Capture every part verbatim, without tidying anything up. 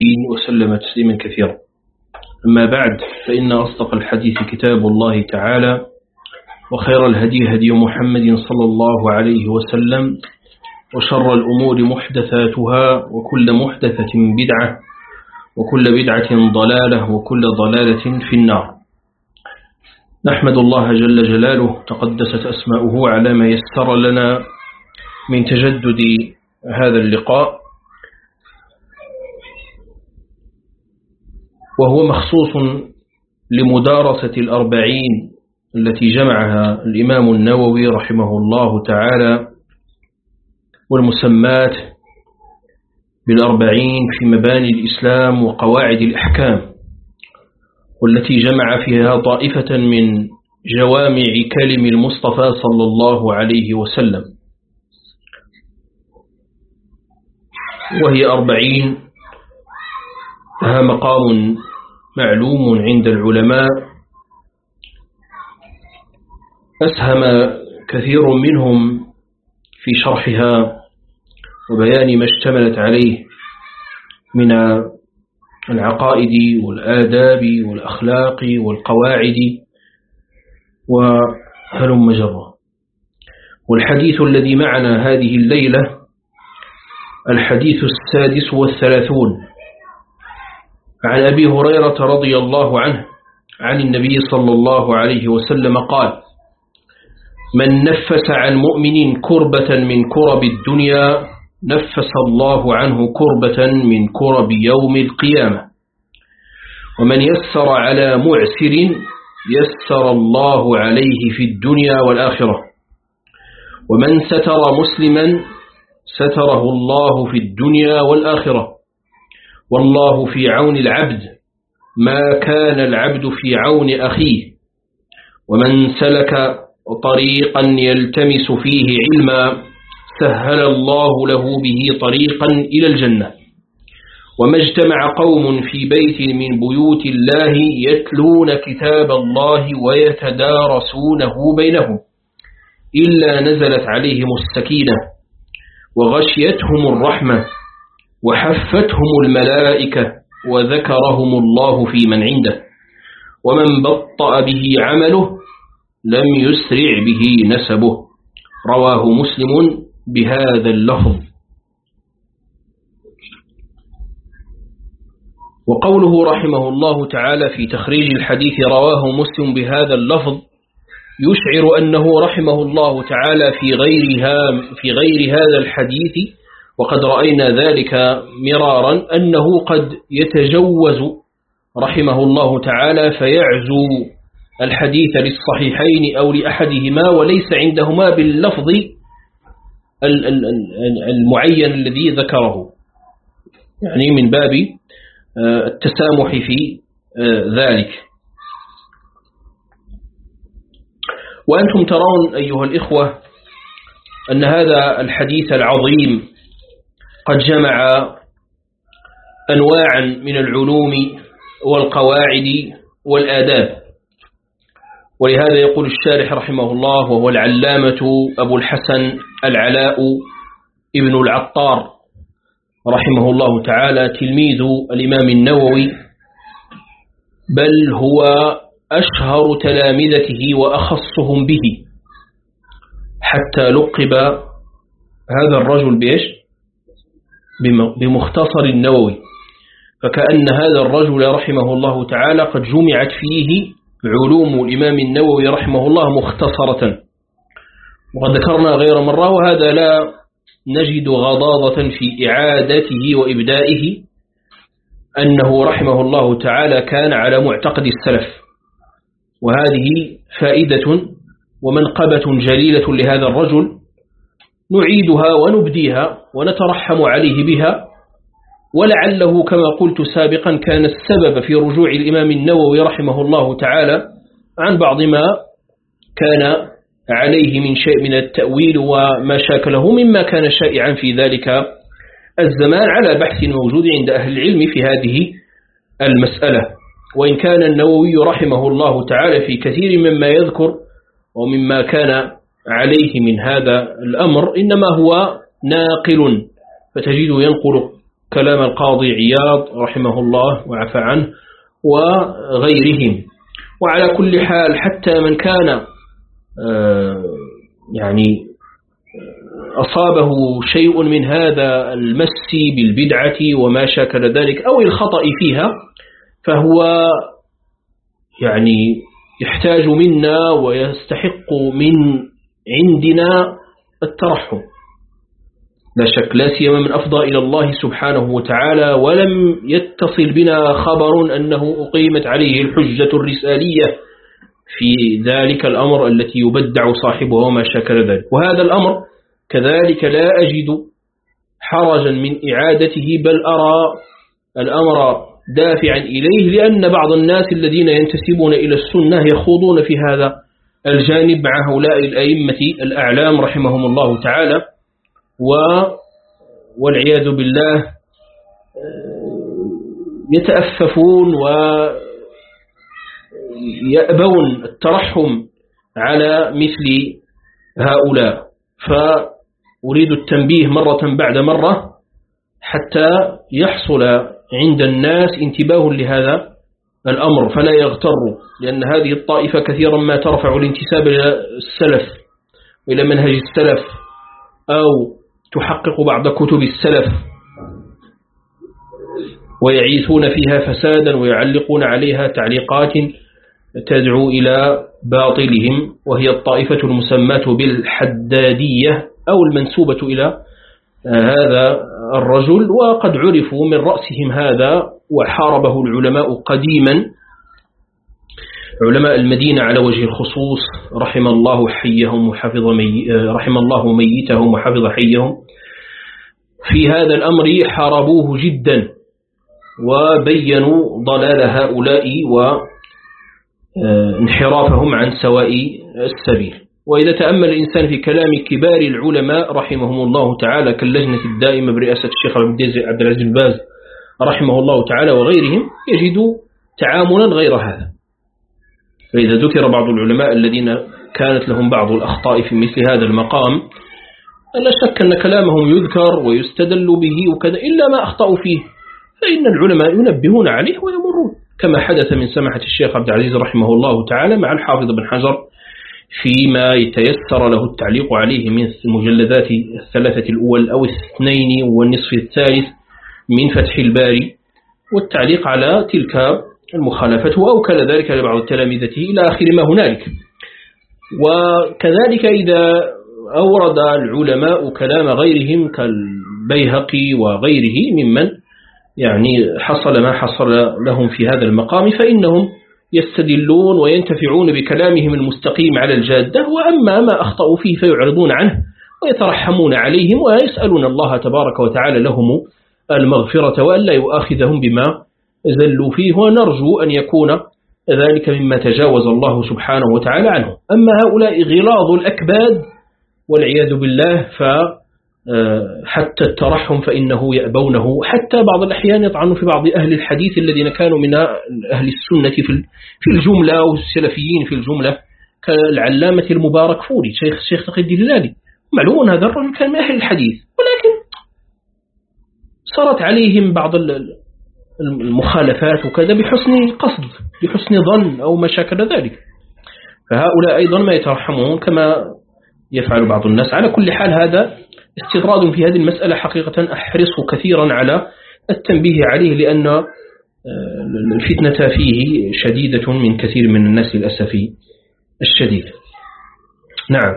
وسلم تسليما كثيرا. أما بعد، فإن أصدق الحديث كتاب الله تعالى، وخير الهدي هدي محمد صلى الله عليه وسلم، وشر الأمور محدثاتها، وكل محدثة بدعة، وكل بدعة ضلالة، وكل ضلالة في النار. نحمد الله جل جلاله تقدست أسماؤه على ما يسر لنا من تجدد هذا اللقاء، وهو مخصوص لمدارسة الأربعين التي جمعها الإمام النووي رحمه الله تعالى، والمسمات بالأربعين في مباني الإسلام وقواعد الأحكام، والتي جمع فيها طائفة من جوامع كلم المصطفى صلى الله عليه وسلم، وهي أربعين لها مقام معلوم عند العلماء، أسهم كثير منهم في شرحها وبيان ما اشتملت عليه من العقائد والآداب والأخلاق والقواعد وهلم جرا. والحديث الذي معنا هذه الليلة الحديث السادس والثلاثون عن أبي هريرة رضي الله عنه عن النبي صلى الله عليه وسلم قال: من نفس عن مؤمن كربة من كرب الدنيا نفس الله عنه كربة من كرب يوم القيامة، ومن يسر على معسر يسر الله عليه في الدنيا والآخرة، ومن ستر مسلما ستره الله في الدنيا والآخرة، والله في عون العبد ما كان العبد في عون أخيه، ومن سلك طريقا يلتمس فيه علما سهل الله له به طريقا إلى الجنة، وما اجتمع قوم في بيت من بيوت الله يتلون كتاب الله ويتدارسونه بينهم إلا نزلت عليهم السكينة وغشيتهم الرحمة وحفتهم الملائكة وذكرهم الله في من عنده، ومن بطأ به عمله لم يسرع به نسبه. رواه مسلم بهذا اللفظ. وقوله رحمه الله تعالى في تخريج الحديث رواه مسلم بهذا اللفظ يشعر أنه رحمه الله تعالى في غيرها في غير هذا الحديث، وقد رأينا ذلك مرارا، أنه قد يتجوز رحمه الله تعالى فيعزو الحديث للصحيحين أو لأحدهما وليس عندهما باللفظ المعين الذي ذكره، يعني من باب التسامح في ذلك. وأنتم ترون أيها الإخوة أن هذا الحديث العظيم قد جمع أنواعا من العلوم والقواعد والآداب، ولهذا يقول الشارح رحمه الله وهو العلامة أبو الحسن العلاء ابن العطار رحمه الله تعالى تلميذ الإمام النووي، بل هو أشهر تلامذته وأخصهم به، حتى لقب هذا الرجل بإيش؟ بمختصر النووي، فكأن هذا الرجل رحمه الله تعالى قد جمعت فيه علوم الإمام النووي رحمه الله مختصرة. وقد ذكرنا غير مرة، وهذا لا نجد غضاضة في إعادته وإبدائه، أنه رحمه الله تعالى كان على معتقد السلف، وهذه فائدة ومنقبة جليلة لهذا الرجل نعيدها ونبديها ونترحم عليه بها، ولعله كما قلت سابقا كان السبب في رجوع الإمام النووي رحمه الله تعالى عن بعض ما كان عليه من شيء من التأويل وما شاكله مما كان شائعا في ذلك الزمان على بحث موجود عند أهل العلم في هذه المسألة. وإن كان النووي رحمه الله تعالى في كثير مما يذكر ومما كان عليه من هذا الأمر إنما هو ناقل، فتجد ينقل كلام القاضي عياض رحمه الله وعفى عنه وغيرهم. وعلى كل حال حتى من كان يعني أصابه شيء من هذا المس بالبدعة وما شاكل ذلك أو الخطأ فيها، فهو يعني يحتاج منا ويستحق من عندنا الترحم لا شك، لا سيما من أفضى إلى الله سبحانه وتعالى ولم يتصل بنا خبر أنه أقيمت عليه الحجة الرسالية في ذلك الأمر التي يبدع صاحبه وما شاكل ذلك. وهذا الأمر كذلك لا أجد حرجا من إعادته، بل أرى الأمر دافعا إليه، لأن بعض الناس الذين ينتسبون إلى السنة يخوضون في هذا الجانب مع هؤلاء الأئمة الأعلام رحمهم الله تعالى، والعياذ بالله يتأففون ويأبون الترحم على مثل هؤلاء. فأريد التنبيه مرة بعد مرة حتى يحصل عند الناس انتباه لهذا الأمر فلا يغتروا، لأن هذه الطائفة كثيرا ما ترفع الانتساب إلى السلف وإلى منهج السلف أو تحقق بعض كتب السلف ويعيثون فيها فسادا ويعلقون عليها تعليقات تدعو إلى باطلهم، وهي الطائفة المسماة بالحدادية أو المنسوبة إلى هذا الرجل، وقد عرفوا من رأسهم هذا وحاربه العلماء قديما، علماء المدينة على وجه الخصوص رحم الله حيهم وحفظ مي... رحم الله ميتهم وحفظ حيهم. في هذا الأمر حاربوه جدا وبينوا ضلال هؤلاء وانحرافهم عن سواء السبيل. وإذا تأمل الإنسان في كلام كبار العلماء رحمهم الله تعالى كاللجنة الدائمة برئاسة الشيخ عبد العزيز بن باز رحمه الله تعالى وغيرهم، يجد تعاملا غير هذا. فإذا ذكر بعض العلماء الذين كانت لهم بعض الأخطاء في مثل هذا المقام، لا شك أن كلامهم يذكر ويستدل به وكذا، إلا ما أخطأوا فيه فإن العلماء ينبهون عليه ويمرون، كما حدث من سماحة الشيخ عبد العزيز رحمه الله تعالى مع الحافظ بن حجر فيما يتيسر له التعليق عليه من المجلدات الثلاثة الأول أو الاثنين والنصف الثالث من فتح الباري، والتعليق على تلك المخالفة، وأوكل ذلك لبعض تلامذته إلى آخر ما هنالك. وكذلك إذا أورد العلماء كلام غيرهم كالبيهقي وغيره ممن يعني حصل ما حصل لهم في هذا المقام، فإنهم يستدلون وينتفعون بكلامهم المستقيم على الجادة، وأما ما أخطأوا فيه فيعرضون عنه ويترحمون عليهم ويسألون الله تبارك وتعالى لهم المغفرة وألا يؤاخذهم بما زلوا فيه، ونرجو أن يكون ذلك مما تجاوز الله سبحانه وتعالى عنه. أما هؤلاء غلاظ الأكباد والعياذ بالله فحتى الترحم فإنه يأبونه، حتى بعض الأحيان يطعنوا في بعض أهل الحديث الذين كانوا من أهل السنة في الجملة والسلفيين في الجملة، كالعلامة المبارك فوري شيخ الشيخ تقي الهلالي، معلوم هذا الرجل كان من أهل الحديث، ولكن صارت عليهم بعض المخالفات وكذا بحسن قصد بحسن ظن أو ما شاكل ذلك، فهؤلاء أيضا ما يترحمون كما يفعل بعض الناس. على كل حال هذا استطراد في هذه المسألة حقيقة أحرص كثيرا على التنبيه عليه، لأن الفتنة فيه شديدة من كثير من الناس للأسف الشديد. نعم.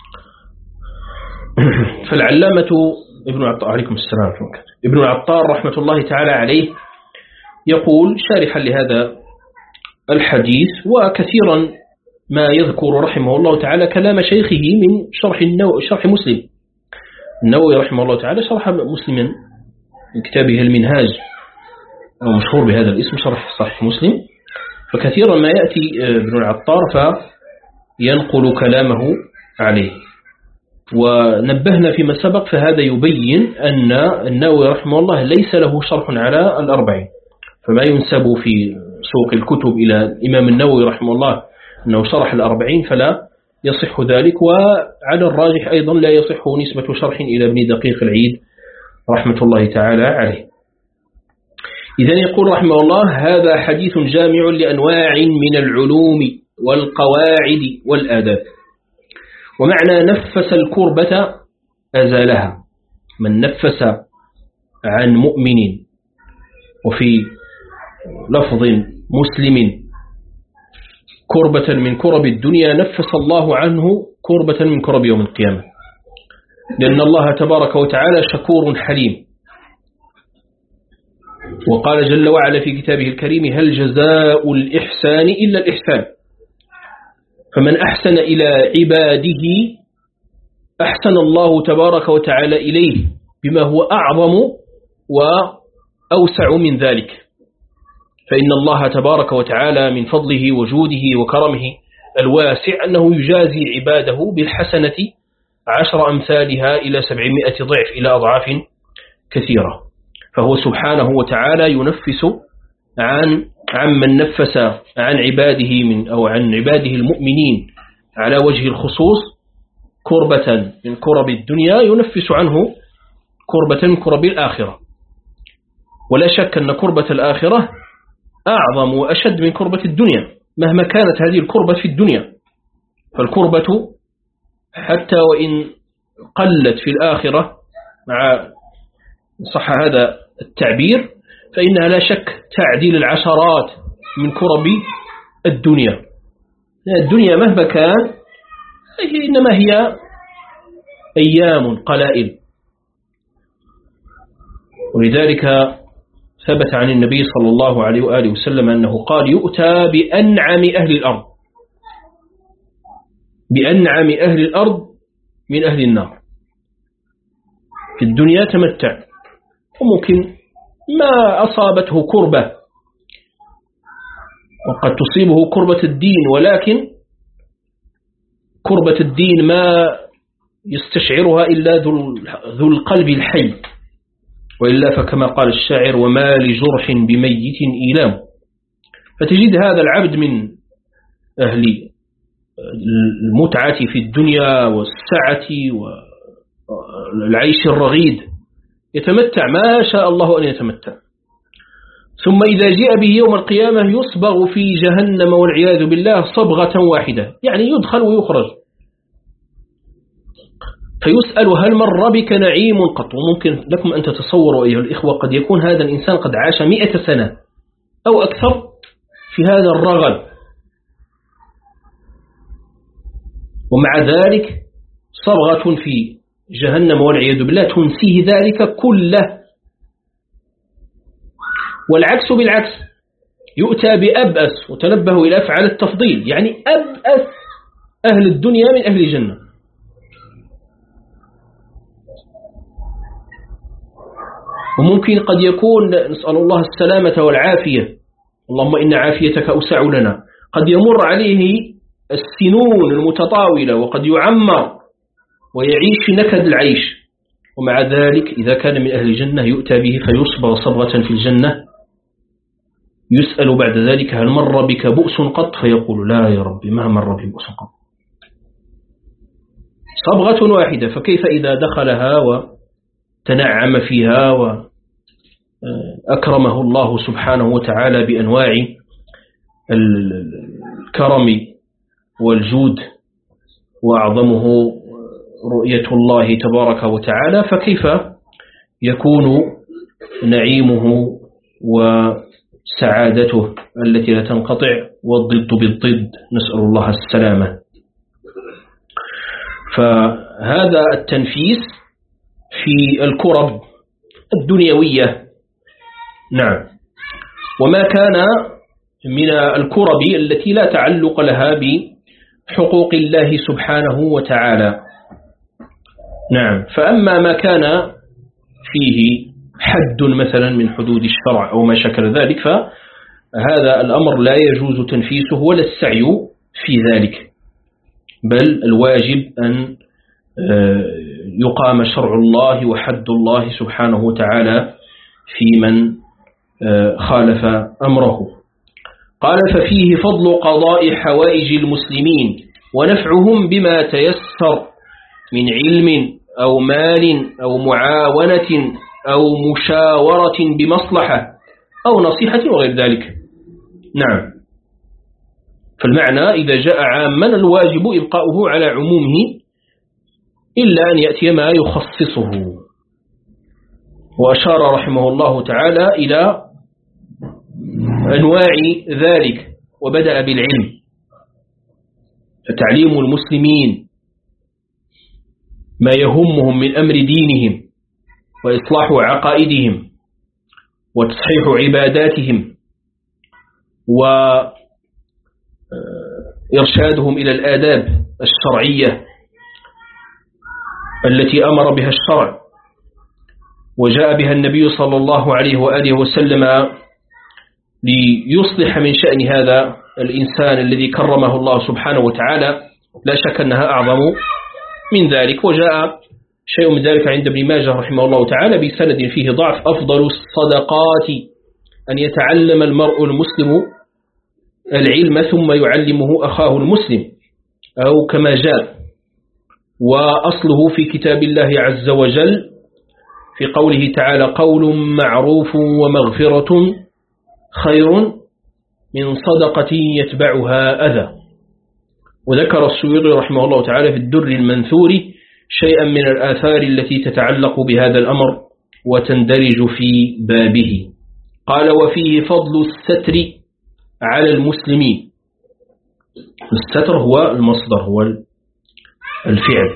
فالعلامة ابن عطار عليكم السلام ابن عطار رحمة الله تعالى عليه يقول شارحا لهذا الحديث، وكثيرا ما يذكر رحمه الله تعالى كلام شيخه من شرح النو... شرح مسلم النووي رحمه الله تعالى، شرح مسلما من كتابه المنهاج أو مشهور بهذا الاسم شرح صحيح مسلم، فكثيرا ما يأتي ابن العطار فينقل كلامه عليه. ونبهنا فيما سبق فهذا يبين أن النووي رحمه الله ليس له شرح على الأربعين، فما ينسب في سوق الكتب إلى الإمام النووي رحمه الله أنه شرح الأربعين فلا يصح ذلك، وعلى الراجح أيضا لا يصح نسبة شرح إلى ابن دقيق العيد رحمة الله تعالى عليه. إذن يقول رحمه الله هذا حديث جامع لأنواع من العلوم والقواعد والآداب. ومعنى نفس الكربة أزالها. من نفس عن مؤمن، وفي لفظ مسلم، كربة من كرب الدنيا نفس الله عنه كربة من كرب يوم القيامة، لأن الله تبارك وتعالى شكور حليم. وقال جل وعلا في كتابه الكريم هل جزاء الإحسان إلا الإحسان، فمن أحسن إلى عباده أحسن الله تبارك وتعالى إليه بما هو أعظم وأوسع من ذلك. فإن الله تبارك وتعالى من فضله وجوده وكرمه الواسع أنه يجازي عباده بالحسنة عشر أمثالها إلى سبعمائة ضعف إلى أضعاف كثيرة. فهو سبحانه وتعالى ينفس عن عمن نفس عن عباده من أو عن عباده المؤمنين على وجه الخصوص كربة من كرب الدنيا ينفس عنه كربة من كرب الآخرة. ولا شك أن كربة الآخرة أعظم وأشد من كربة الدنيا مهما كانت هذه الكربة في الدنيا. فالكربة حتى وإن قلت في الآخرة مع صح هذا التعبير فإنها لا شك تعديل العشرات من كرب الدنيا. الدنيا مهما كان إنما هي أيام قلائل. ولذلك ثبت عن النبي صلى الله عليه وآله وسلم أنه قال يؤتى بأنعم أهل الأرض بأنعم أهل الأرض من أهل النار. في الدنيا تمتع وممكن ما أصابته كربة وقد تصيبه كربة الدين، ولكن كربة الدين ما يستشعرها إلا ذو القلب الحي، وإلا فكما قال الشاعر وما لجرح بميت إيلام. فتجد هذا العبد من أهل المتعة في الدنيا والسعة والعيش الرغيد يتمتع ما شاء الله أن يتمتع، ثم إذا جاء به يوم القيامة يصبغ في جهنم والعياذ بالله صبغة واحدة، يعني يدخل ويخرج. فيسأل هل مر بك نعيم قط؟ وممكن لكم أن تتصوروا أيها الإخوة قد يكون هذا الإنسان قد عاش مئة سنة أو أكثر في هذا الرغد، ومع ذلك صبغة في جهنم والعياذ بالله تنسيه ذلك كله. والعكس بالعكس يؤتى بأبأس، وتنبهوا إلى أفعال التفضيل، يعني أبأس أهل الدنيا من أهل الجنة. وممكن قد يكون نسأل الله السلامة والعافية، اللهم إن عافيتك أوسع لنا، قد يمر عليه السنون المتطاولة وقد يعمر ويعيش في نكد العيش، ومع ذلك إذا كان من أهل الجنة يؤتى به فيصبغ صبغة في الجنة. يسأل بعد ذلك هل مر بك بؤس قط؟ فيقول لا يا ربي ما مر بي بؤس قط. صبغة واحدة، فكيف إذا دخلها وتنعم فيها وأكرمه الله سبحانه وتعالى بأنواع الكرم والجود، وأعظمه رؤية الله تبارك وتعالى، فكيف يكون نعيمه وسعادته التي لا تنقطع والضد بالضد، نسأل الله السلامة. فهذا التنفيس في الكرب الدنيوية. نعم. وما كان من الكرب التي لا تعلق لها بحقوق الله سبحانه وتعالى. نعم. فأما ما كان فيه حد مثلا من حدود الشرع أو ما شكل ذلك فهذا الأمر لا يجوز تنفيسه ولا السعي في ذلك، بل الواجب أن يقام شرع الله وحد الله سبحانه وتعالى في من خالف أمره. قال ففيه فضل قضاء حوائج المسلمين ونفعهم بما تيسر من علم أو مال أو معاونة أو مشاورة بمصلحة أو نصيحة وغير ذلك. نعم. فالمعنى إذا جاء عاما الواجب إبقاؤه على عمومه إلا أن يأتي ما يخصصه. وأشار رحمه الله تعالى إلى أنواع ذلك وبدأ بالعلم، فتعليم المسلمين ما يهمهم من أمر دينهم وإصلاح عقائدهم وتصحيح عباداتهم وإرشادهم إلى الآداب الشرعية التي أمر بها الشرع وجاء بها النبي صلى الله عليه وآله وسلم ليصلح من شأن هذا الإنسان الذي كرمه الله سبحانه وتعالى. لا شك أنها أعظم من ذلك. وجاء شيء من ذلك عند ابن ماجه رحمه الله تعالى بسند فيه ضعف: أفضل الصدقات أن يتعلم المرء المسلم العلم ثم يعلمه أخاه المسلم، أو كما جاء. وأصله في كتاب الله عز وجل في قوله تعالى: قول معروف ومغفرة خير من صدقة يتبعها أذى. وذكر السيوطي رحمه الله تعالى في الدر المنثور شيئا من الآثار التي تتعلق بهذا الأمر وتندرج في بابه. قال: وفيه فضل الستر على المسلمين. الستر هو المصدر، هو الفعل.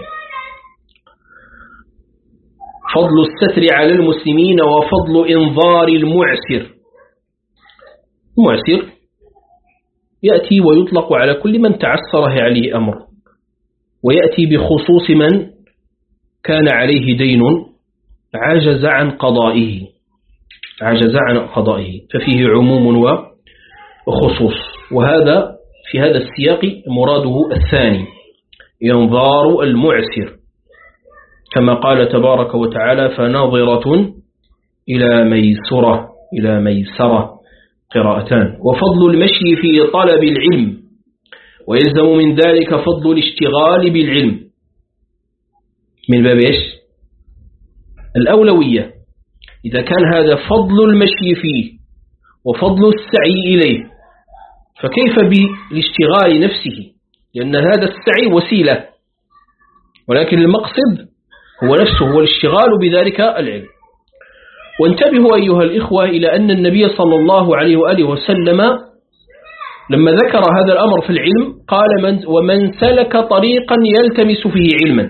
فضل الستر على المسلمين وفضل إنظار المعسر. المعسر يأتي ويطلق على كل من تعسره عليه أمر، ويأتي بخصوص من كان عليه دين عجز عن قضائه عجز عن قضائه ففيه عموم وخصوص. وهذا في هذا السياق مراده الثاني، إنظار المعسر، كما قال تبارك وتعالى: فناظرة إلى ميسرة إلى ميسرة قراءتان. وفضل المشي في طلب العلم، ويلزم من ذلك فضل الاشتغال بالعلم من باب إيش؟ الأولوية. إذا كان هذا فضل المشي فيه وفضل السعي إليه، فكيف بالاشتغال نفسه؟ لأن هذا السعي وسيلة، ولكن المقصد هو نفسه، هو الاشتغال بذلك العلم. وانتبهوا أيها الإخوة إلى أن النبي صلى الله عليه وآله وسلم لما ذكر هذا الأمر في العلم قال: من ومن سلك طريقا يلتمس فيه علما.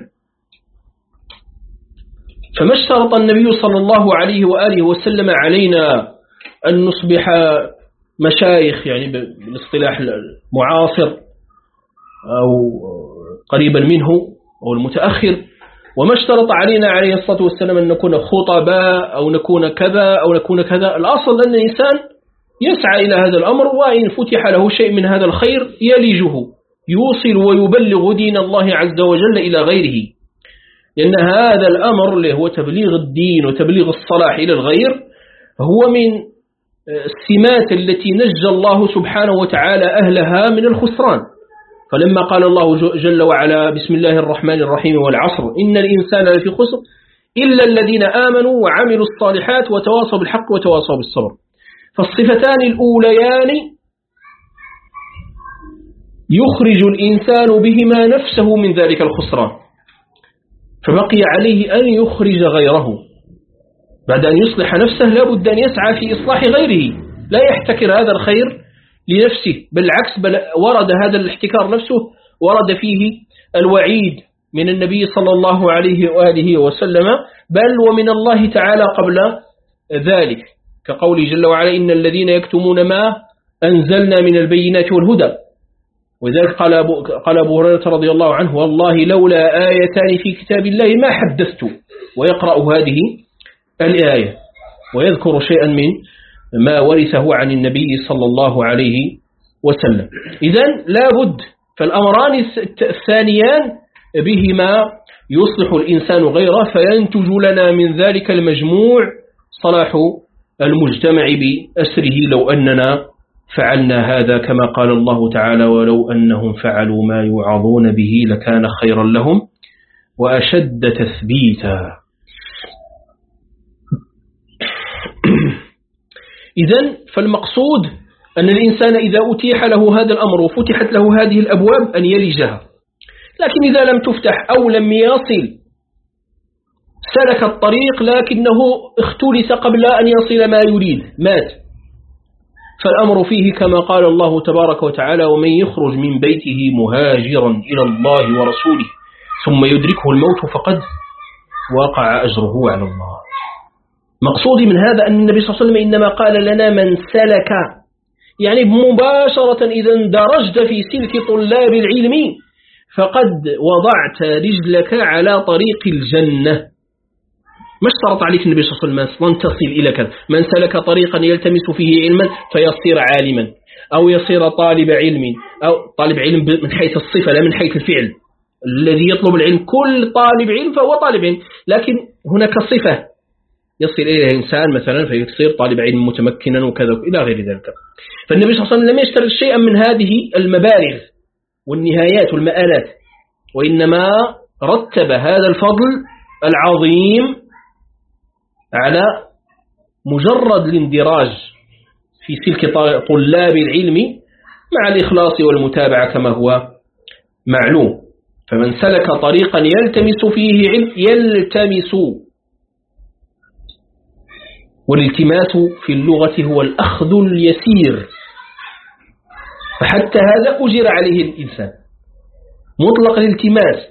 فما اشترط النبي صلى الله عليه وآله وسلم علينا أن نصبح مشايخ، يعني بالاصطلاح المعاصر أو قريبا منه أو المتأخر، وما اشترط علينا عليه الصلاة والسلام أن نكون خطباء أو نكون كذا أو نكون كذا. الأصل أن الإنسان يسعى إلى هذا الأمر، وإن فتح له شيء من هذا الخير يلجه، يوصل ويبلغ دين الله عز وجل إلى غيره. لأن هذا الأمر اللي هو تبليغ الدين وتبليغ الصلاح إلى الغير هو من السمات التي نجى الله سبحانه وتعالى أهلها من الخسران. فلما قال الله جل وعلا: بسم الله الرحمن الرحيم والعصر إن الإنسان لفي خسر إلا الذين آمنوا وعملوا الصالحات وتواصوا بالحق وتواصوا بالصبر. فالصفتان الأوليان يخرج الإنسان بهما نفسه من ذلك الخسران، فبقي عليه أن يخرج غيره. بعد أن يصلح نفسه لا بد أن يسعى في إصلاح غيره، لا يحتكر هذا الخير لنفسه، بالعكس بل ورد هذا الاحتكار نفسه ورد فيه الوعيد من النبي صلى الله عليه وآله وسلم، بل ومن الله تعالى قبل ذلك، كقوله جل وعلا: إن الذين يكتمون ما أنزلنا من البينات والهدى. وذلك قال أبو, قال أبو هريرة رضي الله عنه: والله لولا آيتان في كتاب الله ما حدثت، ويقرأ هذه الآية ويذكر شيئا من ما ورثه عن النبي صلى الله عليه وسلم. إذن لا بد، فالأمران الثانيان بهما يصلح الإنسان غيره، فينتج لنا من ذلك المجموع صلاح المجتمع بأسره. لو أننا فعلنا هذا كما قال الله تعالى: ولو أنهم فعلوا ما يوعظون به لكان خيرا لهم وأشد تثبيتا. إذن فالمقصود أن الإنسان إذا أتيح له هذا الأمر وفتحت له هذه الأبواب أن يلجها، لكن إذا لم تفتح أو لم يصل، سلك الطريق لكنه اختلس قبل أن يصل ما يريد، مات، فالأمر فيه كما قال الله تبارك وتعالى: ومن يخرج من بيته مهاجرا إلى الله ورسوله ثم يدركه الموت فقد وقع أجره على الله. مقصودي من هذا أن النبي صلى الله عليه وسلم إنما قال لنا من سلك، يعني مباشرة إذا اندرجت في سلك طلاب العلم فقد وضعت رجلك على طريق الجنة. ما اشترط عليك النبي صلى الله عليه وسلم أن تصل إلى كذا: من سلك طريقا يلتمس فيه علما فيصير عالما، أو يصير طالب علم، أو طالب علم من حيث الصفة لا من حيث الفعل. الذي يطلب العلم كل طالب علم فهو طالب علم، لكن هناك صفة يصل إليها الإنسان مثلا فيصير طالب علم متمكنا وكذا إلى غير ذلك. فالنبي صلى الله عليه وسلم لم يشترط شيئا من هذه المبالغ والنهايات والمآلات، وإنما رتب هذا الفضل العظيم على مجرد الاندراج في سلك طلاب العلم مع الإخلاص والمتابعة كما هو معلوم. فمن سلك طريقا يلتمس فيه علم، يلتمس، والالتماس في اللغة هو الأخذ اليسير، فحتى هذا أجر عليه الإنسان مطلق الالتماس.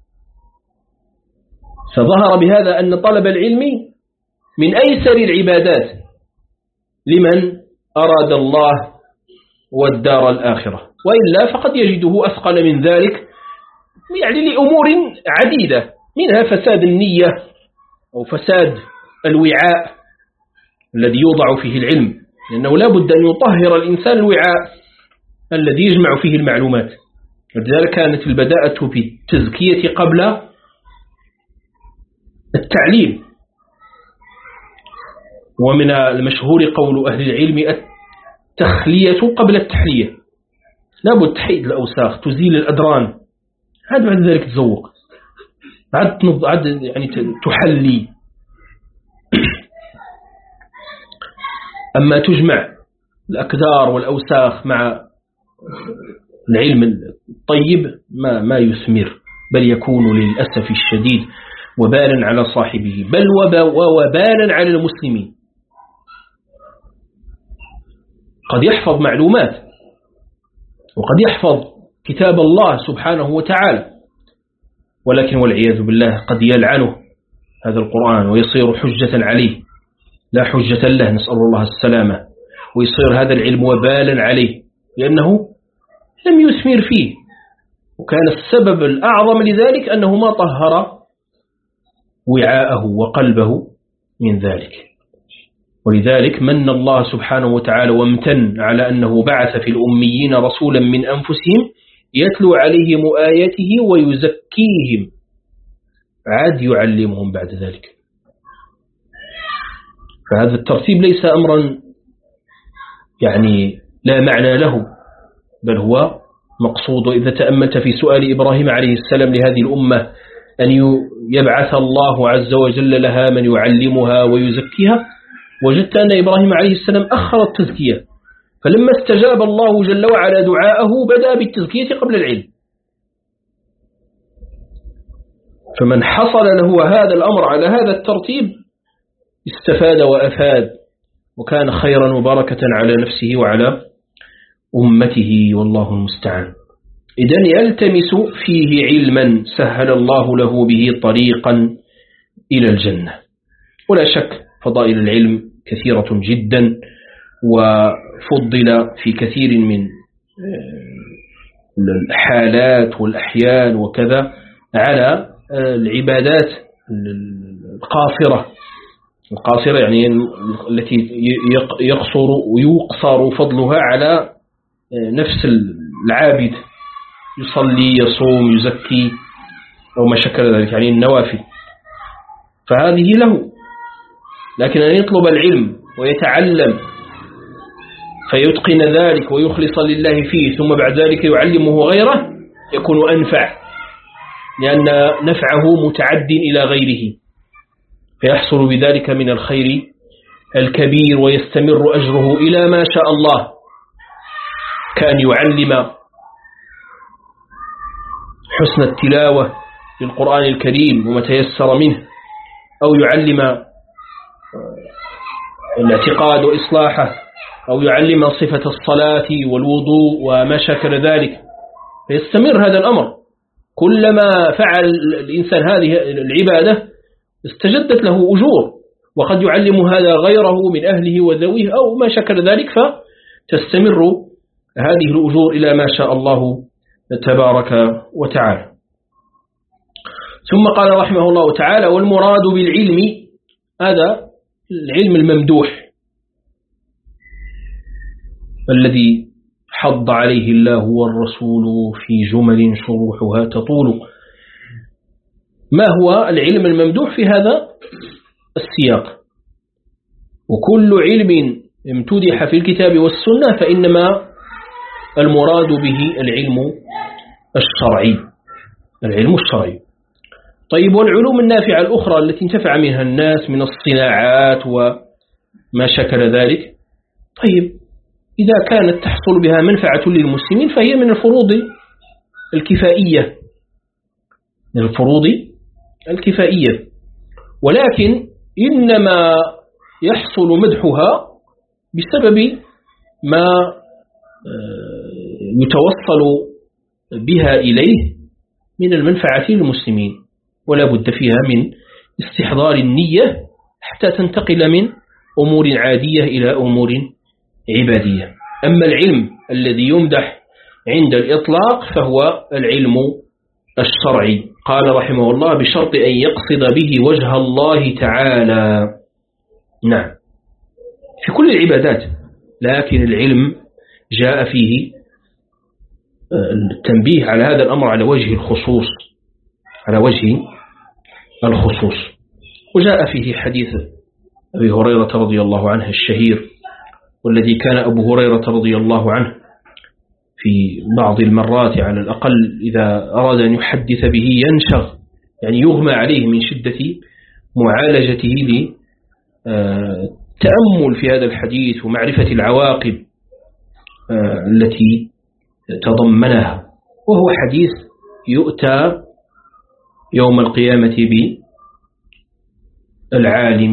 فظهر بهذا أن طلب العلم من أيسر العبادات لمن أراد الله والدار الآخرة، وإلا فقد يجده أثقل من ذلك، يعني لأمور عديدة، منها فساد النية أو فساد الوعاء الذي يوضع فيه العلم، لأنه لا بد أن يطهر الإنسان الوعاء الذي يجمع فيه المعلومات. لذلك كانت البداءة بالتزكية قبل التعليم. ومن المشهور قول أهل العلم: التخلية قبل التحلية. لابد تحيد الأوساخ، تزيل الأدران، عاد بعد ذلك تزوق، عاد عاد يعني تحلي. أما تجمع الأكدار والأوساخ مع العلم الطيب ما ما يثمر، بل يكون للأسف الشديد وبالا على صاحبه، بل وبالا على المسلمين. قد يحفظ معلومات وقد يحفظ كتاب الله سبحانه وتعالى، ولكن والعياذ بالله قد يلعنه هذا القرآن ويصير حجة عليه لا حجة له، نسأل الله السلامة، ويصير هذا العلم وبالا عليه لأنه لم يثمر فيه. وكان السبب الأعظم لذلك أنه ما طهر وعاءه وقلبه من ذلك. ولذلك من الله سبحانه وتعالى وامتن على أنه بعث في الأميين رسولا من أنفسهم يتلو عليهم آياته ويزكيهم، عاد يعلمهم بعد ذلك. فهذا الترتيب ليس أمرا يعني لا معنى له، بل هو مقصود. إذا تأملت في سؤال إبراهيم عليه السلام لهذه الأمة أن يبعث الله عز وجل لها من يعلمها ويزكيها، وجدت أن إبراهيم عليه السلام أخر التزكية، فلما استجاب الله جل وعلا دعاءه بدأ بالتزكية قبل العلم. فمن حصل له هذا الأمر على هذا الترتيب استفاد وأفاد، وكان خيرا وبركة على نفسه وعلى أمته، والله المستعان. إذن يلتمس فيه علما سهل الله له به طريقا إلى الجنة. ولا شك فضائل العلم كثيرة جدا، وفضل في كثير من الحالات والأحيان وكذا على العبادات القاصرة القاصرة يعني التي يقصر ويقصر فضلها على نفس العابد، يصلي يصوم يزكي أو ما شكل ذلك، يعني النوافل، فهذه له. لكن أن يطلب العلم ويتعلم فيتقن ذلك ويخلص لله فيه ثم بعد ذلك يعلمه غيره يكون أنفع، لأن نفعه متعد إلى غيره، فيحصل بذلك من الخير الكبير ويستمر أجره إلى ما شاء الله، كان يعلم حسن التلاوة للقرآن الكريم وما تيسر منه، أو يعلم الاعتقاد وإصلاحه، أو يعلم صفة الصلاة والوضوء وما شكل ذلك، فيستمر هذا الأمر. كلما فعل الإنسان هذه العبادة استجدت له أجور، وقد يعلم هذا غيره من أهله وذويه أو ما شكل ذلك، فتستمر هذه الأجور إلى ما شاء الله تبارك وتعالى. ثم قال رحمه الله تعالى: والمراد بالعلم هذا العلم الممدوح الذي حض عليه الله والرسول في جمل شروحها تطول. ما هو العلم الممدوح في هذا السياق؟ وكل علم امتدح في الكتاب والسنة فإنما المراد به العلم الشرعي، العلم الشرعي. طيب، والعلوم النافعة الأخرى التي انتفع منها الناس من الصناعات وما شكل ذلك، طيب إذا كانت تحصل بها منفعة للمسلمين فهي من الفروض الكفائية، من الفروض الكفائية، ولكن إنما يحصل مدحها بسبب ما يتوصل بها إليه من المنفعة للمسلمين، ولا بد فيها من استحضار النية حتى تنتقل من أمور عادية إلى أمور عبادية. أما العلم الذي يمدح عند الإطلاق فهو العلم الشرعي. قال رحمه الله: بشرط أن يقصد به وجه الله تعالى. نعم، في كل العبادات، لكن العلم جاء فيه التنبيه على هذا الأمر على وجه الخصوص، على وجه الخصوص. وجاء فيه حديث أبي هريرة رضي الله عنه الشهير، والذي كان أبو هريرة رضي الله عنه في بعض المرات على الأقل إذا أراد أن يحدث به ينشغ، يعني يغمى عليه من شدة معالجته للتأمل في هذا الحديث ومعرفة العواقب التي تضمنها. وهو حديث يؤتى يوم القيامة بالعالم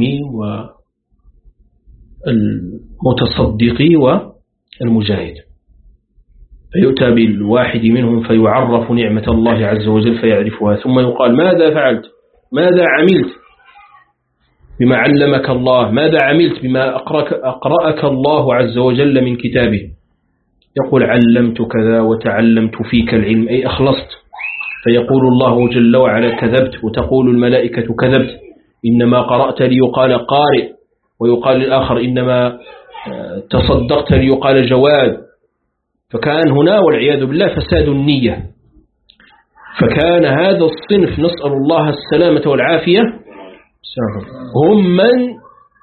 والمتصدق والمجاهد، فيؤتى بالواحد منهم فيعرف نعمة الله عز وجل فيعرفها، ثم يقال: ماذا فعلت؟ ماذا عملت بما علمك الله؟ ماذا عملت بما أقرأك, أقرأك الله عز وجل من كتابه؟ يقول: علمت كذا وتعلمت فيك العلم، أي أخلصت. فيقول الله جل وعلا: كذبت. وتقول الملائكة: كذبت، إنما قرأت ليقال قارئ، ويقال للآخر: إنما تصدقت ليقال جواد. فكان هنا والعياذ بالله فساد النية. فكان هذا الصنف، نسأل الله السلامة والعافية، هم من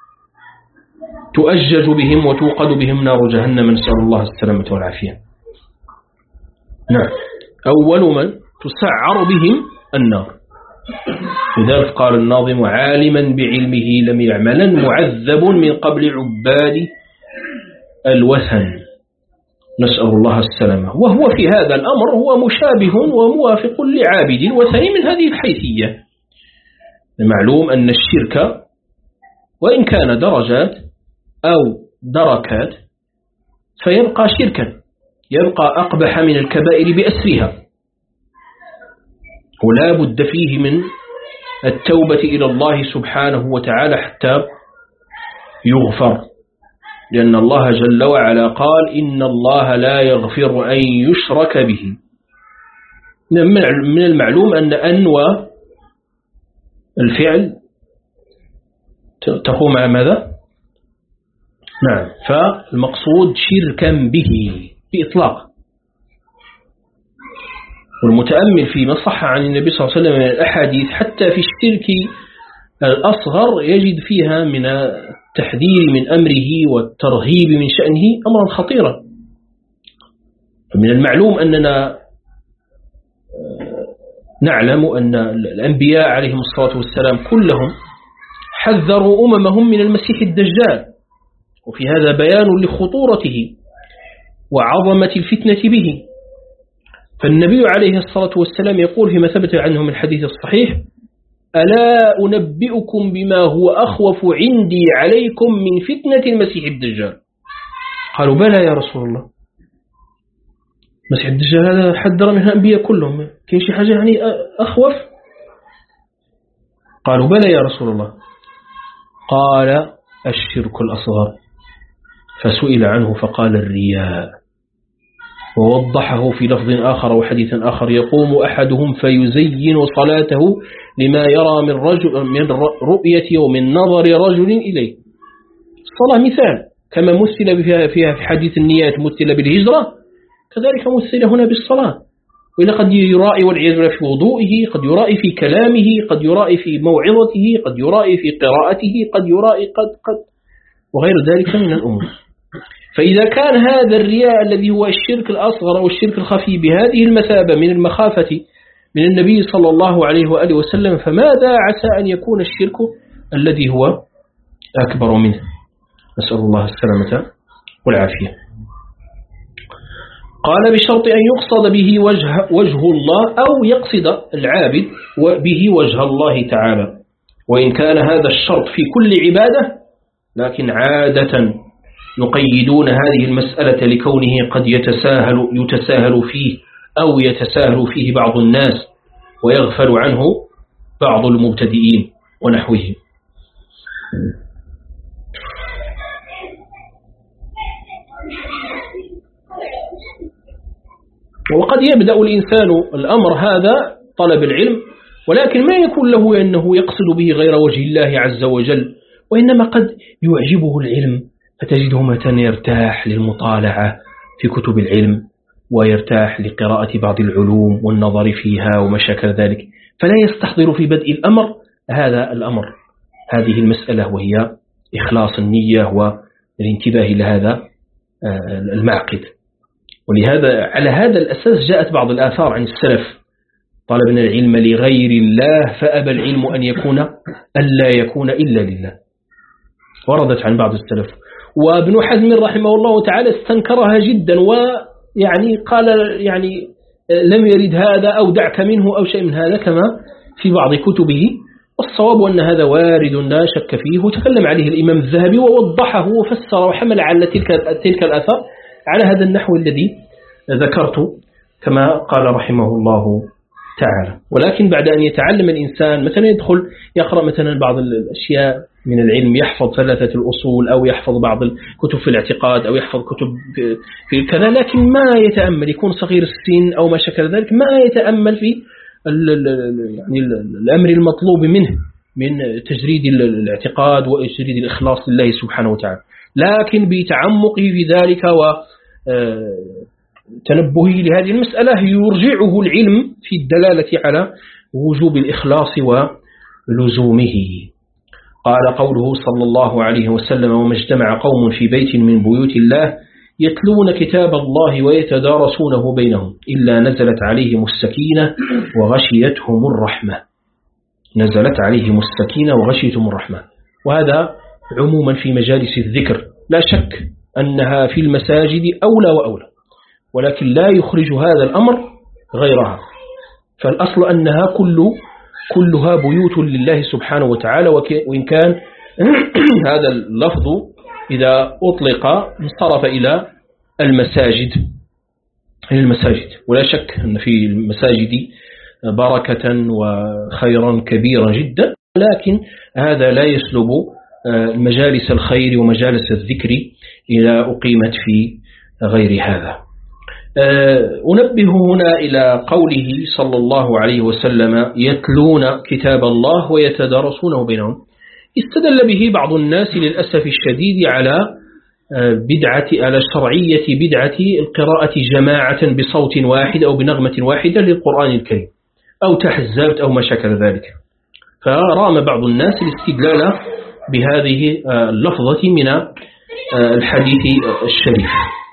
تؤجج بهم وتوقد بهم نار جهنم، نسأل الله السلامة والعافية. نعم، أول من تسعر بهم النار. لذلك قال الناظم: عالما بعلمه لم يعملا، معذب من قبل عباد الوثن، نسأل الله السلامة. وهو في هذا الأمر هو مشابه وموافق لعابد الوثن من هذه الحيثية. معلوم أن الشرك وإن كان درجات أو دركات فيبقى شركا، يبقى أقبح من الكبائر بأسرها، ولا بد فيه من التوبة إلى الله سبحانه وتعالى حتى يغفر، لأن الله جل وعلا قال: إن الله لا يغفر أن يشرك به. من المعلوم أن أنوى الفعل تقوم على ماذا؟ نعم، فالمقصود شركا به بإطلاق. والمتأمل فيما صح عن النبي صلى الله عليه وسلم من الأحاديث حتى في الشرك الأصغر يجد فيها من التحذير من أمره والترهيب من شأنه أمرا خطيرا. من المعلوم أننا نعلم أن الأنبياء عليهم الصلاة والسلام كلهم حذروا أممهم من المسيح الدجال، وفي هذا بيان لخطورته وعظمة الفتنة به. فالنبي عليه الصلاة والسلام يقول فيما ثبت عنه من الحديث الصحيح: ألا أنبئكم بما هو أخوف عندي عليكم من فتنة المسيح الدجال؟ قالوا: بلى يا رسول الله. المسيح الدجال هذا حذر منها الأنبياء كلهم، كاين شي حاجة يعني أخوف؟ قالوا: بلى يا رسول الله. قال: الشرك الأصغر. فسئل عنه فقال: الرياء. ووضحه في لفظ آخر وحديث آخر: يقوم أحدهم فيزين صلاته لما يرى من, رجل من رؤية ومن نظر رجل إليه. الصلاة مثال، كما مثل فيها, فيها في حديث النيات مثل بالهجرة، كذلك مثل هنا بالصلاة. وإلا قد يرائي والعياذ بالله في وضوئه، قد يرائي في كلامه، قد يرائي في موعظته، قد يرائي في قراءته، قد يرائي قد قد وغير ذلك من الأمور. فإذا كان هذا الرياء الذي هو الشرك الأصغر أو الشرك الخفي بهذه المثابة من المخافة من النبي صلى الله عليه وآله وسلم، فماذا عسى أن يكون الشرك الذي هو أكبر منه؟ نسأل الله السلامة والعافية. قال: بشرط أن يقصد به وجه, وجه الله، أو يقصد العابد به وجه الله تعالى. وإن كان هذا الشرط في كل عبادة، لكن عادة يقيدون هذه المسألة لكونه قد يتساهل, يتساهل فيه أو يتساهل فيه بعض الناس ويغفل عنه بعض المبتدئين ونحوهم. وقد يبدأ الإنسان الأمر هذا طلب العلم، ولكن ما يكون له أنه يقصد به غير وجه الله عز وجل، وإنما قد يعجبه العلم فتجده مثلا يرتاح للمطالعة في كتب العلم، ويرتاح لقراءة بعض العلوم والنظر فيها وما شاكل ذلك، فلا يستحضر في بدء الأمر هذا الأمر، هذه المسألة، وهي إخلاص النية والانتباه لهذا المعقد. ولهذا على هذا الأساس جاءت بعض الآثار عن السلف: طلبنا العلم لغير الله فأبى العلم أن يكون ألا يكون إلا لله. وردت عن بعض السلف. وابن حزم رحمه الله تعالى استنكرها جدا، ويعني قال يعني لم يرد هذا أو دعك منه أو شيء من هذا كما في بعض كتبه. والصواب أن هذا وارد لا شك فيه، وتكلم عليه الإمام الذهبي ووضحه وفسر وحمل على تلك تلك الآثار على هذا النحو الذي ذكرت كما قال رحمه الله تعالى. ولكن بعد أن يتعلم الإنسان مثلا يدخل يقرأ مثلا بعض الأشياء من العلم، يحفظ ثلاثة الأصول أو يحفظ بعض الكتب في الاعتقاد أو يحفظ كتب في كذا، لكن ما يتأمل، يكون صغير السن أو ما شكل ذلك، ما يتأمل في يعني الأمر المطلوب منه من تجريد الاعتقاد وتجريد الإخلاص لله سبحانه وتعالى، لكن بتعمقه في ذلك وتنبهه لهذه المسألة يرجعه العلم في الدلالة على وجوب الإخلاص ولزومه. قال قوله صلى الله عليه وسلم: وما اجتمع قوم في بيت من بيوت الله يتلون كتاب الله ويتدارسونه بينهم إلا نزلت عليهم السكينة وغشيتهم الرحمة. نزلت عليهم السكينة وغشيتهم الرحمة. وهذا عموما في مجالس الذكر، لا شك أنها في المساجد أولى وأولى، ولكن لا يخرج هذا الأمر غيرها. فالأصل أنها كل كلها بيوت لله سبحانه وتعالى، وإن كان هذا اللفظ إذا أطلق انصرف إلى المساجد المساجد ولا شك أن في المساجد بركة وخيرا كبيرا جدا، لكن هذا لا يسلب مجالس الخير ومجالس الذكر إذا أقيمت في غير هذا. أنبه هنا إلى قوله صلى الله عليه وسلم: يتلون كتاب الله ويتدارسونه بينهم. استدل به بعض الناس للأسف الشديد على بدعة على شرعية بدعة القراءة جماعة بصوت واحد أو بنغمة واحدة للقرآن الكريم، أو تحزبت أو ما شكل ذلك. فرام بعض الناس الاستدلال بهذه اللفظة من الحديث الشريف.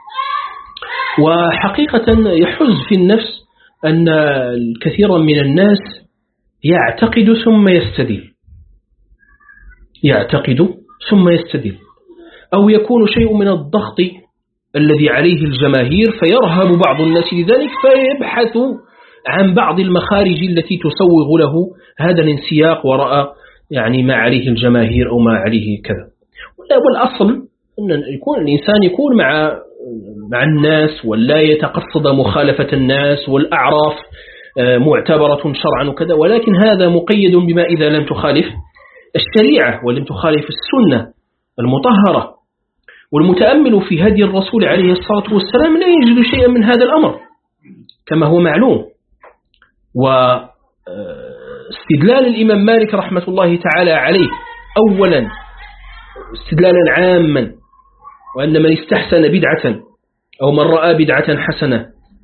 وحقيقة يحز في النفس أن الكثير من الناس يعتقد ثم يستدل، يعتقد ثم يستدل، أو يكون شيء من الضغط الذي عليه الجماهير فيرهب بعض الناس لذلك فيبحث عن بعض المخارج التي تسوغ له هذا الانسياق وراء يعني ما عليه الجماهير أو ما عليه كذا. والأصل أن يكون الإنسان يكون مع مع الناس ولا يتقصد مخالفة الناس، والأعراف معتبرة شرعا وكذا، ولكن هذا مقيد بما إذا لم تخالف الشريعة ولم تخالف السنة المطهرة. والمتأمل في هدي الرسول عليه الصلاة والسلام لا يجد شيئا من هذا الأمر كما هو معلوم. واستدلال الإمام مالك رحمة الله تعالى عليه أولا استدلالا عاما، وأن من استحسن بدعة أو من رأى بدعة حسنة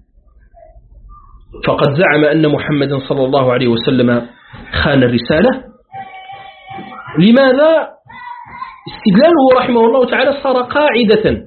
فقد زعم أن محمدا صلى الله عليه وسلم خان الرسالة. لماذا؟ استدلاله رحمه الله تعالى صار قاعدة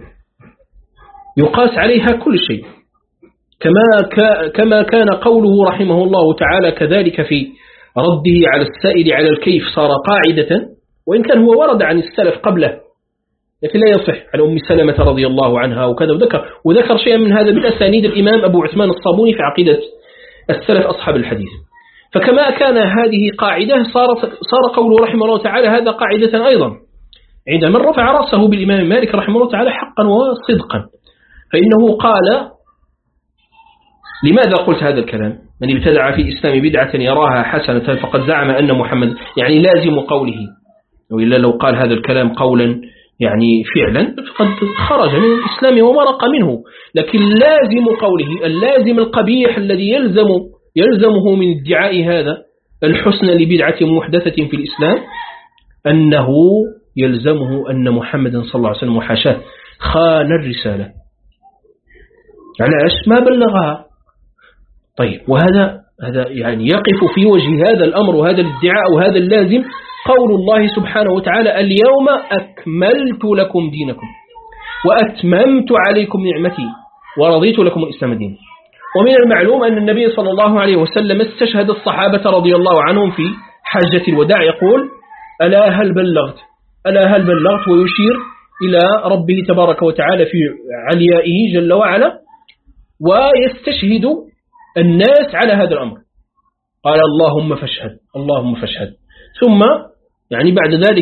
يقاس عليها كل شيء، كما كما كان قوله رحمه الله تعالى كذلك في رده على السائل على الكيف صار قاعدة، وإن كان هو ورد عن السلف قبله لكن لا يصح، عن أم سلمة رضي الله عنها وكذا، وذكر وذكر شيئا من هذا بالأسانيد الإمام أبو عثمان الصابوني في عقيدة السلف أصحاب الحديث. فكما كان هذه قاعدة صارت صار قوله رحمه الله تعالى هذا قاعدة أيضا عندما رفع رأسه بالإمام مالك رحمه الله تعالى حقا وصدقا، فإنه قال: لماذا قلت هذا الكلام؟ من ابتدع في الإسلام بدعة يراها حسنة فقد زعم أن محمد، يعني لازم قوله، وإلا لو قال هذا الكلام قولا يعني فعلا فقد خرج من الإسلام ومرق منه. لكن لازم قوله، اللازم القبيح الذي يلزم يلزمه من ادعاء هذا الحسن لبدعة محدثة في الإسلام أنه يلزمه أن محمدا صلى الله عليه وسلم وحاشاه خان الرسالة. علاش؟ ما بلغها. طيب، وهذا هذا يعني يقف في وجه هذا الأمر وهذا الادعاء وهذا اللازم قول الله سبحانه وتعالى: اليوم أكملت لكم دينكم وأتممت عليكم نعمتي ورضيت لكم الإسلام دينا. ومن المعلوم أن النبي صلى الله عليه وسلم استشهد الصحابة رضي الله عنهم في حجة الوداع يقول: ألا هل بلغت ألا هل بلغت ويشير إلى ربه تبارك وتعالى في عليائه جل وعلا، ويستشهد الناس على هذا الأمر. قال: اللهم فاشهد اللهم فاشهد. ثم يعني بعد ذلك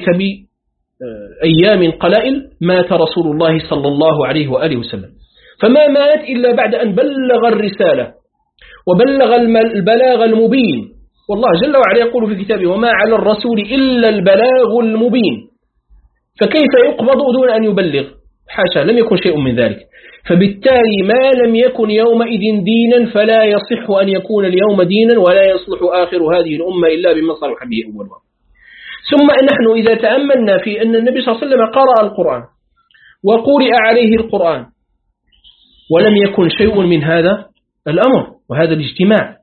بأيام قلائل مات رسول الله صلى الله عليه وآله وسلم، فما مات إلا بعد أن بلغ الرسالة وبلغ البلاغ المبين. والله جل وعلا يقول في كتابه: وما على الرسول إلا البلاغ المبين. فكيف يقبض دون أن يبلغ؟ حاشا، لم يكن شيء من ذلك. فبالتالي ما لم يكن يومئذ دينا فلا يصح أن يكون اليوم دينا، ولا يصلح آخر هذه الأمة إلا بمن صلح به أولها. ثم نحن إذا تأملنا في أن النبي صلى الله عليه وسلم قرأ القرآن وقرئ عليه القرآن ولم يكن شيء من هذا الأمر وهذا الاجتماع،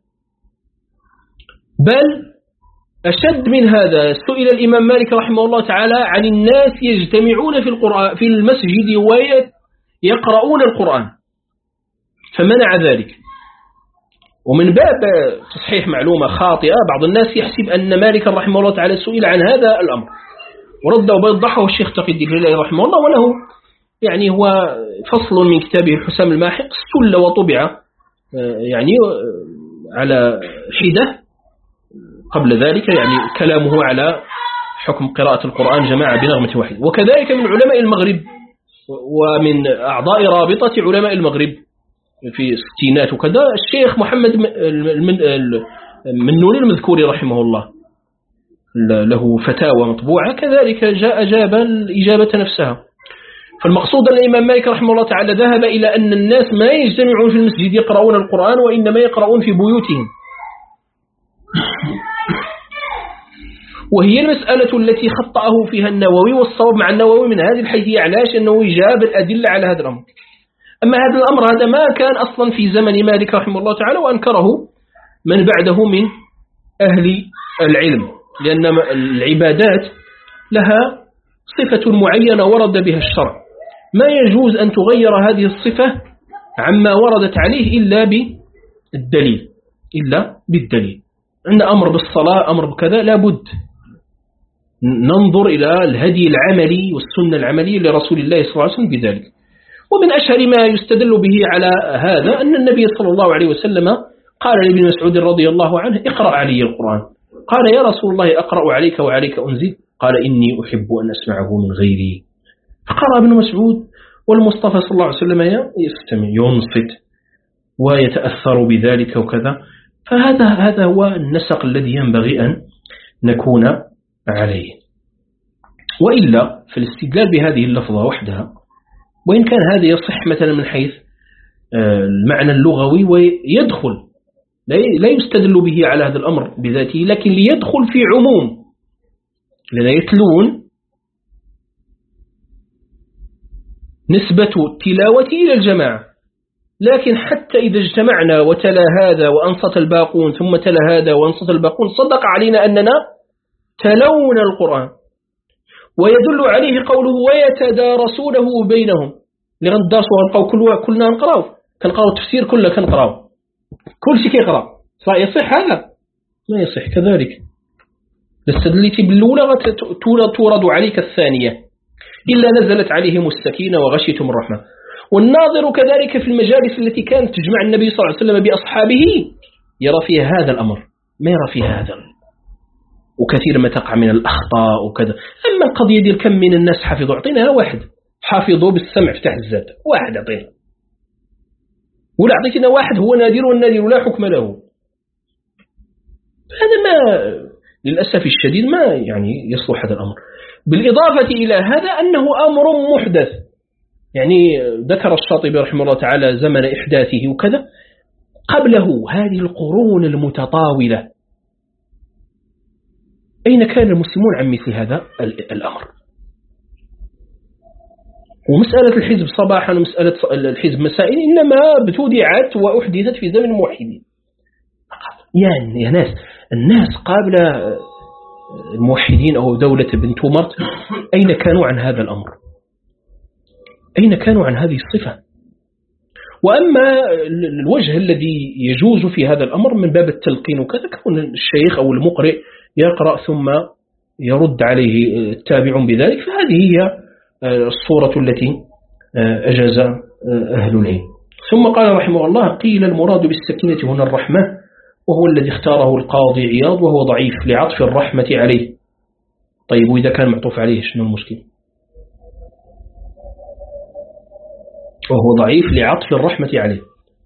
بل أشد من هذا، سئل الإمام مالك رحمه الله تعالى عن الناس يجتمعون في القرآن في المسجد ويقرؤون القرآن فمنع ذلك. ومن باب تصحيح معلومة خاطئة، بعض الناس يحسب أن مالك رحمه الله تعالى سئل عن هذا الأمر ورد وبيضحه الشيخ تقي الدين رحمه الله، وله يعني هو فصل من كتابه الحسام الماحق استل وطبع يعني على حدة قبل ذلك، يعني كلامه على حكم قراءة القرآن جماعة بنغمة واحدة. وكذلك من علماء المغرب ومن أعضاء رابطة علماء المغرب في الستينات وكذا الشيخ محمد منوني المذكوري رحمه الله، له فتاوى مطبوعة كذلك جاء أجاب الإجابة نفسها. فالمقصود أن الإمام مالك رحمه الله تعالى ذهب إلى أن الناس ما يجتمعون في المسجد يقرؤون القرآن، وإنما يقرؤون في بيوتهم. وهي المسألة التي خطأه فيها النووي، والصواب مع النووي من هذه الحيثية علاش أنه يجاب الأدلة على هذا الأمر. أما هذا الأمر هذا ما كان أصلا في زمن مالك رحمه الله تعالى، وأنكره من بعده من أهل العلم، لأن العبادات لها صفة معينة ورد بها الشرع، ما يجوز أن تغير هذه الصفة عما وردت عليه إلا بالدليل إلا بالدليل. عندنا أمر بالصلاة أمر بكذا لابد ننظر إلى الهدي العملي والسنة العملية لرسول الله صلى الله عليه وسلم بذلك. ومن أشهر ما يستدل به على هذا أن النبي صلى الله عليه وسلم قال لابن مسعود رضي الله عنه اقرأ علي القرآن. قال يا رسول الله أقرأ عليك وعليك أنزل؟ قال إني أحب أن أسمعه من غيري. فقرأ ابن مسعود والمصطفى صلى الله عليه وسلم يستمع ينصت ويتأثر بذلك وكذا. فهذا هذا هو النسق الذي ينبغي أن نكون عليه. وإلا فالاستدلال بهذه اللفظة وحدها، وإن كان هذا يصح مثلا من حيث المعنى اللغوي ويدخل لا يستدل به على هذا الأمر بذاته، لكن ليدخل في عموم، لأن يتلون نسبة التلاوة إلى الجماعة، لكن حتى إذا اجتمعنا وتلا هذا وأنصت الباقون ثم تلا هذا وأنصت الباقون صدق علينا أننا تلون القرآن. ويدل عليه قوله ويتدارسونه بينهم، لغن درسوا القول كلنا نقرأه، كنقرأه التفسير كله كنقرأه، كل شيء كيقرأ. يصح هذا؟ لا يصح كذلك. الاستدلالية بالأولى تورد عليك الثانية إلا نزلت عليهم السكينة وغشيتهم الرحمة. والناظر كذلك في المجالس التي كانت تجمع النبي صلى الله عليه وسلم بأصحابه يرى فيها هذا الأمر، ما يرى فيها هذا، وكثير ما تقع من الأخطاء وكذا. أما القضية دي كم من الناس حافظوا، أعطينا واحد حافظوا بالسمع فتح الزاد، واحد أعطينا، ولا أعطيتنا واحد هو نادر والنادر لا حكم له. هذا ما للأسف الشديد ما يعني يصلح هذا الأمر. بالإضافة إلى هذا أنه أمر محدث، يعني ذكر الشاطبي رحمه الله تعالى زمن إحداثه وكذا، قبله هذه القرون المتطاولة أين كان المسلمون عن مثل هذا الأمر؟ ومسألة الحزب صباحا ومسألة الحزب مساء إنما ابتدعت وأحدثت في زمن الموحدين. يعني يا ناس، الناس قبل الموحدين أو دولة بن تومرت أين كانوا عن هذا الأمر؟ أين كانوا عن هذه الصفة؟ وأما الوجه الذي يجوز في هذا الأمر من باب التلقين وكذا، كون الشيخ أو المقرئ يقرأ ثم يرد عليه التابع بذلك، فهذه هي الصورة التي أجاز أهل العلم. ثم قال رحمه الله قيل المراد بالسكينة هنا الرحمة، وهو الذي اختاره القاضي عياض، وهو ضعيف لعطف الرحمة عليه. طيب وإذا كان معطوف عليه شنو المشكلة؟ وهو ضعيف لعطف الرحمة عليه.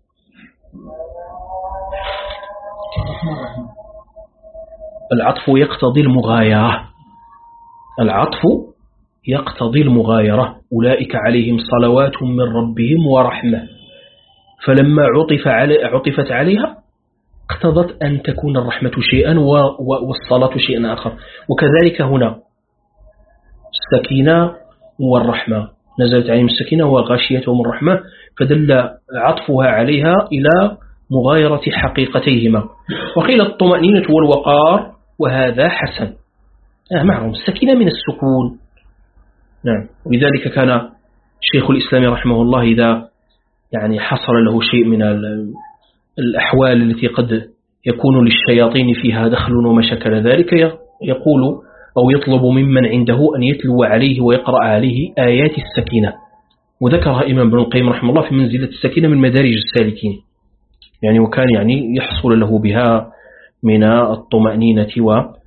العطف يقتضي المغايرة، العطف يقتضي المغايرة. أولئك عليهم صلوات من ربهم ورحمة، فلما عطف علي عطفت عليها اقتضت أن تكون الرحمة شيئا والصلاة شيئا آخر. وكذلك هنا السكينة والرحمة نزلت عليهم السكينة وغاشيتهم الرحمة، فدل عطفها عليها إلى مغايرة حقيقتيهما. وقيل الطمأنينة والوقار، وهذا حسن. آه معهم السكينة من السكون. نعم. ولذلك كان شيخ الإسلام رحمه الله إذا يعني حصل له شيء من الأحوال التي قد يكون للشياطين فيها دخل وما شكل ذلك، يقول أو يطلب ممن عنده أن يتلو عليه ويقرأ عليه آيات السكينة. وذكرها إمام ابن القيم رحمه الله في منزلة السكينة من مدارج السالكين، يعني وكان يعني يحصل له بها من الطمأنينة والهدوء.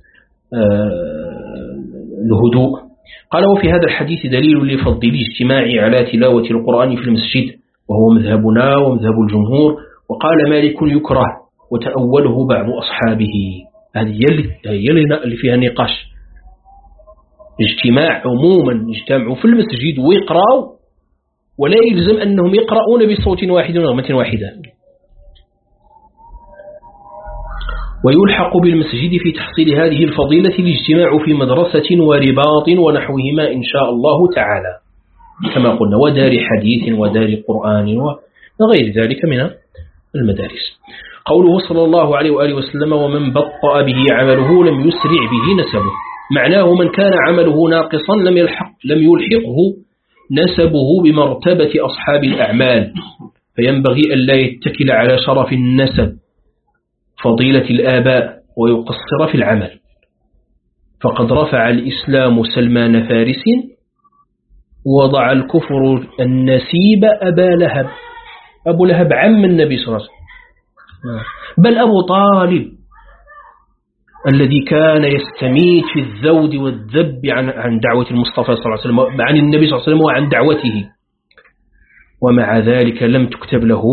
قال وفي هذا الحديث دليل لفضل الاجتماع على تلاوة القرآن في المسجد، وهو مذهبنا ومذهب الجمهور. وقال مالك يكره وتأوله بعض أصحابه. هذه هي اللي فيها نقاش. اجتماع عموما يجتمعوا في المسجد ويقرأوا، ولا يلزم أنهم يقرؤون بصوت واحد ونغمة واحدة. ويلحق بالمسجد في تحصيل هذه الفضيلة الاجتماع في مدرسة ورباط ونحوهما إن شاء الله تعالى، كما قلنا، ودار حديث ودار قرآن وغير ذلك من المدارس. قوله صلى الله عليه وآله وسلم ومن بطأ به عمله لم يسرع به نسبه، معناه من كان عمله ناقصا لم يلحق لم يلحقه نسبه بمرتبة أصحاب الأعمال، فينبغي أن لا يتكل على شرف النسب فضيلة الآباء ويقصر في العمل. فقد رفع الإسلام سلمان فارس وضع الكفر النسيب أبا لهب. أبو لهب عم النبي صلى الله عليه وسلم، بل أبو طالب الذي كان يستميت في الذود والذب عن عن دعوة المصطفى صلى الله عليه وسلم، عن النبي صلى الله عليه وسلم وعن دعوته، ومع ذلك لم تكتب له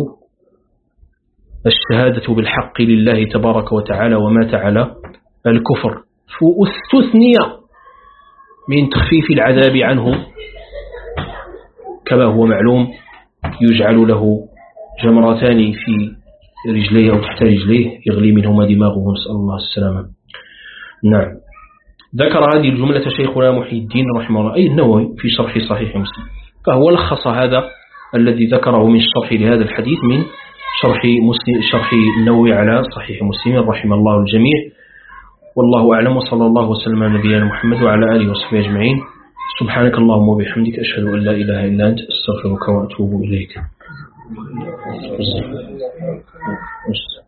الشهادة بالحق لله تبارك وتعالى ومات على الكفر. واستثني من تخفيف العذاب عنه كما هو معلوم، يجعل له جمرتان في رجليه أو تحت رجليه يغلي منهما دماغه، نسأل الله السلامة. نعم. ذكر هذه الجملة شيخنا محي الدين رحمه الله أي النووي في شرح صحيح مسلم، فهو لخص هذا الذي ذكره من الشرح لهذا الحديث من شرح مسلم شرح النووي على صحيح مسلم رحمه الله الجميع. والله أعلم، وصلى الله وسلم على نبينا محمد وعلى آله وصحبه أجمعين. سبحانك اللهم وبحمدك، أشهد أن لا إله إلا أنت، أستغفرك وأتوب إليك.